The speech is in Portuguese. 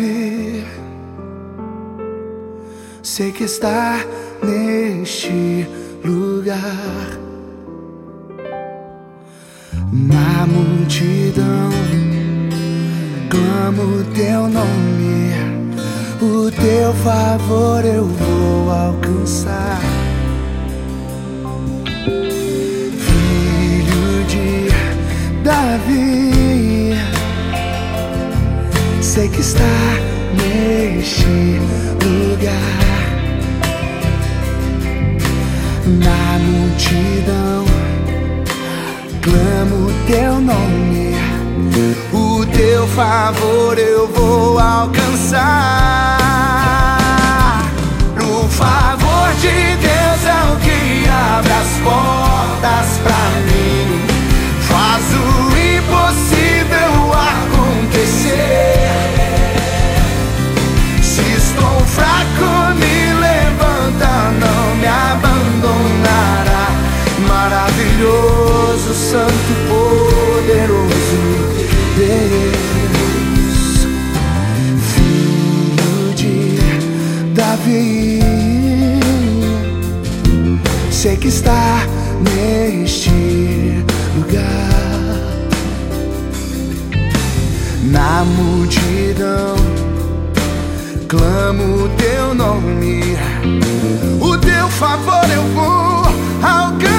Davi, sei que está neste lugar. Na multidão clamo teu nome, o teu favor eu vou alcançar. Filho de Davi, sei que está neste lugar. Na multidão clamo teu nome, o teu favor eu vou alcançar. O favor de Deus é o que abre as portas pra mim, faz o impossível acontecer. Se estou fraco, me levanta, não me abandonará. Maravilhoso, santo, poderoso Deus, Filho de Davi, sei que está neste lugar. Na multidão clamo o teu nome, o teu favor eu vou alcançar.